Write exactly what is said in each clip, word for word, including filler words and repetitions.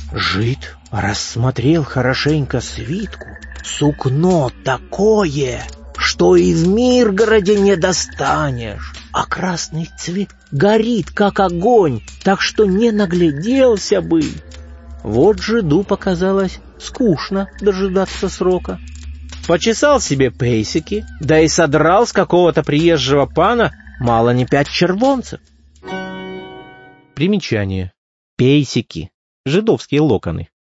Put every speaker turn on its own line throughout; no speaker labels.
Жид рассмотрел хорошенько свитку. Сукно такое, что и в Миргороде не достанешь, а красный цвет горит, как огонь, так что не нагляделся бы. Вот жиду показалось скучно дожидаться срока. Почесал себе пейсики, да и содрал с какого-то приезжего пана мало не пять червонцев. Примечание. Пейсики. Жидовские локоны.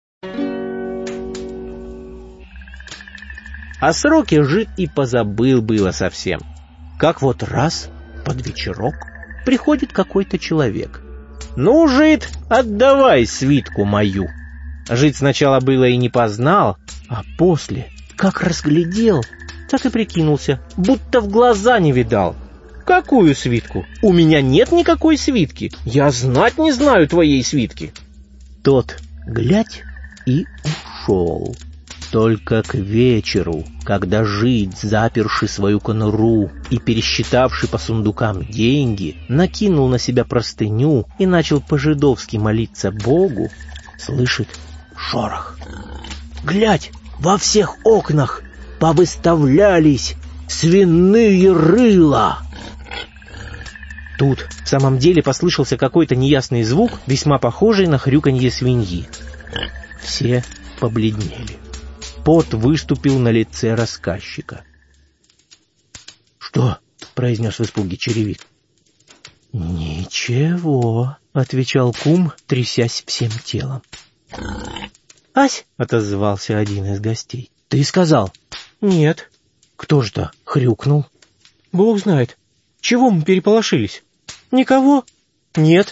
О сроке жид и позабыл было совсем. Как вот раз под вечерок приходит какой-то человек. «Ну, жид, отдавай свитку мою». Жид сначала было и не познал, а после, как разглядел, так и прикинулся, будто в глаза не видал. «Какую свитку? У меня нет никакой свитки. Я знать не знаю твоей свитки». Тот, глядь, и ушел. Только к вечеру, когда жид, заперши свою конуру и пересчитавший по сундукам деньги, накинул на себя простыню и начал по-жидовски молиться Богу, слышит шорох. Глядь, во всех окнах повыставлялись свиные рыла. Тут в самом деле послышался какой-то неясный звук, весьма похожий на хрюканье свиньи. Все побледнели. Пот выступил на лице рассказчика. «Что?» — произнес в испуге черевик. «Ничего», — отвечал кум, трясясь всем телом. «Ась!» — отозвался один из гостей. «Ты сказал?» «Нет». «Кто ж-то хрюкнул?» «Бог знает. Чего мы переполошились?» «Никого?» «Нет».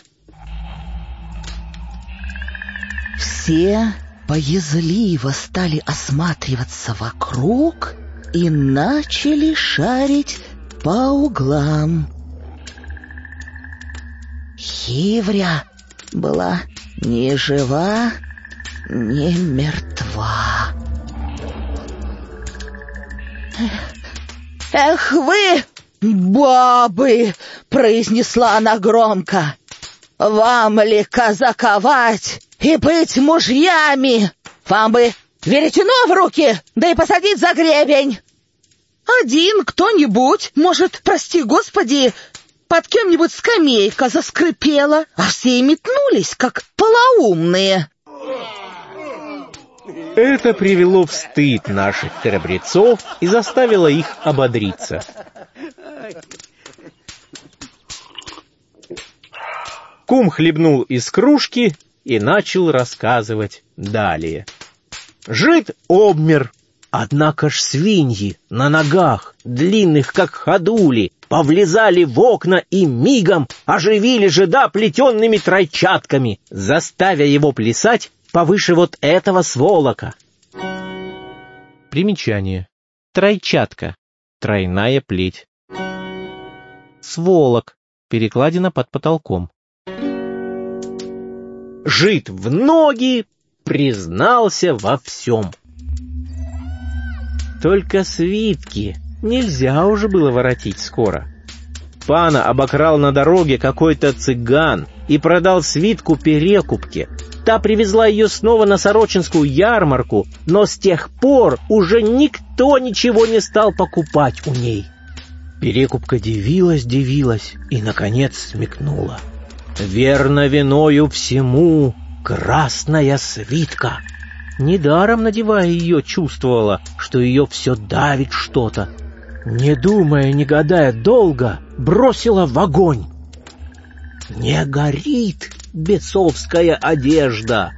Все боязливо стали осматриваться вокруг и начали шарить по углам. Хивря была ни жива, ни мертва. «Эх вы, бабы!» — произнесла она громко. «Вам ли казаковать и быть мужьями? Вам бы веретено в руки, да и посадить за гребень. Один кто-нибудь, может, прости господи, под кем-нибудь скамейка заскрипела, а все и метнулись, как полоумные».
Это привело в стыд наших храбрецов и заставило их ободриться. Кум хлебнул из кружки и начал рассказывать далее. Жид обмер, однако ж свиньи на ногах, длинных как ходули, повлезали в окна и мигом оживили жида плетенными тройчатками, заставя его плясать повыше вот этого сволока. Примечание. Тройчатка. Тройная плеть. Сволок. Перекладина под потолком. Жид в ноги признался во всем. Только свитки нельзя уже было воротить скоро. Пана обокрал на дороге какой-то цыган и продал свитку перекупке. Та привезла ее снова на Сорочинскую ярмарку, но с тех пор уже никто ничего не стал покупать у ней. Перекупка дивилась-дивилась и, наконец, смекнула. Верно виною всему красная свитка. Недаром, надевая ее, чувствовала, что ее все давит что-то. Не думая, не гадая долго, бросила в огонь. Не горит бесовская одежда.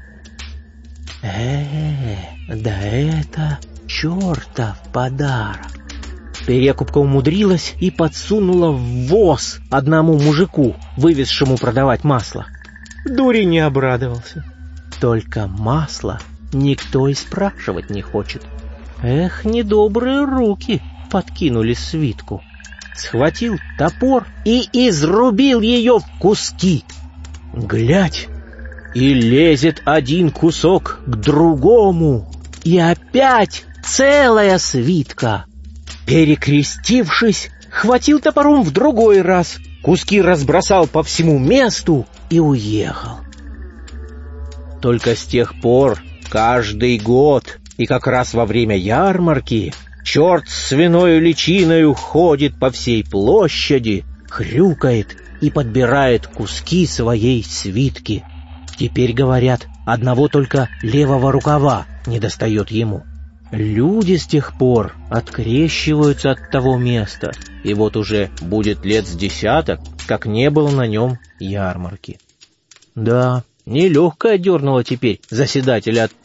Э, да это чертов подарок. Перекупка умудрилась и подсунула в воз одному мужику, вывезшему продавать масло. Дури не обрадовался. Только масло никто и спрашивать не хочет. Эх, недобрые руки подкинули свитку. Схватил топор и изрубил ее в куски. Глядь, и лезет один кусок к другому, и опять целая свитка. Перекрестившись, хватил топором в другой раз, куски разбросал по всему месту и уехал. Только с тех пор каждый год, и как раз во время ярмарки, черт с свиною личиною ходит по всей площади, хрюкает и подбирает куски своей свитки. Теперь, говорят, одного только левого рукава недостает ему. Люди с тех пор открещиваются от того места, и вот уже будет лет с десяток, как не было на нем ярмарки. Да, нелегкая дернула теперь заседателя от...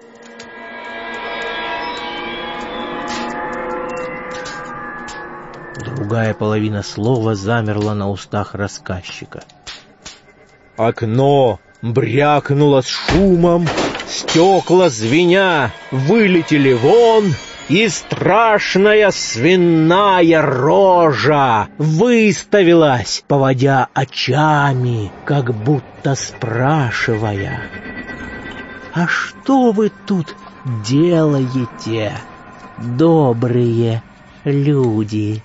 Другая половина слова замерла на устах рассказчика. Окно брякнуло с шумом, стекла звеня вылетели вон, и страшная свиная рожа выставилась, поводя очами, как будто спрашивая: «А что вы тут делаете, добрые люди?»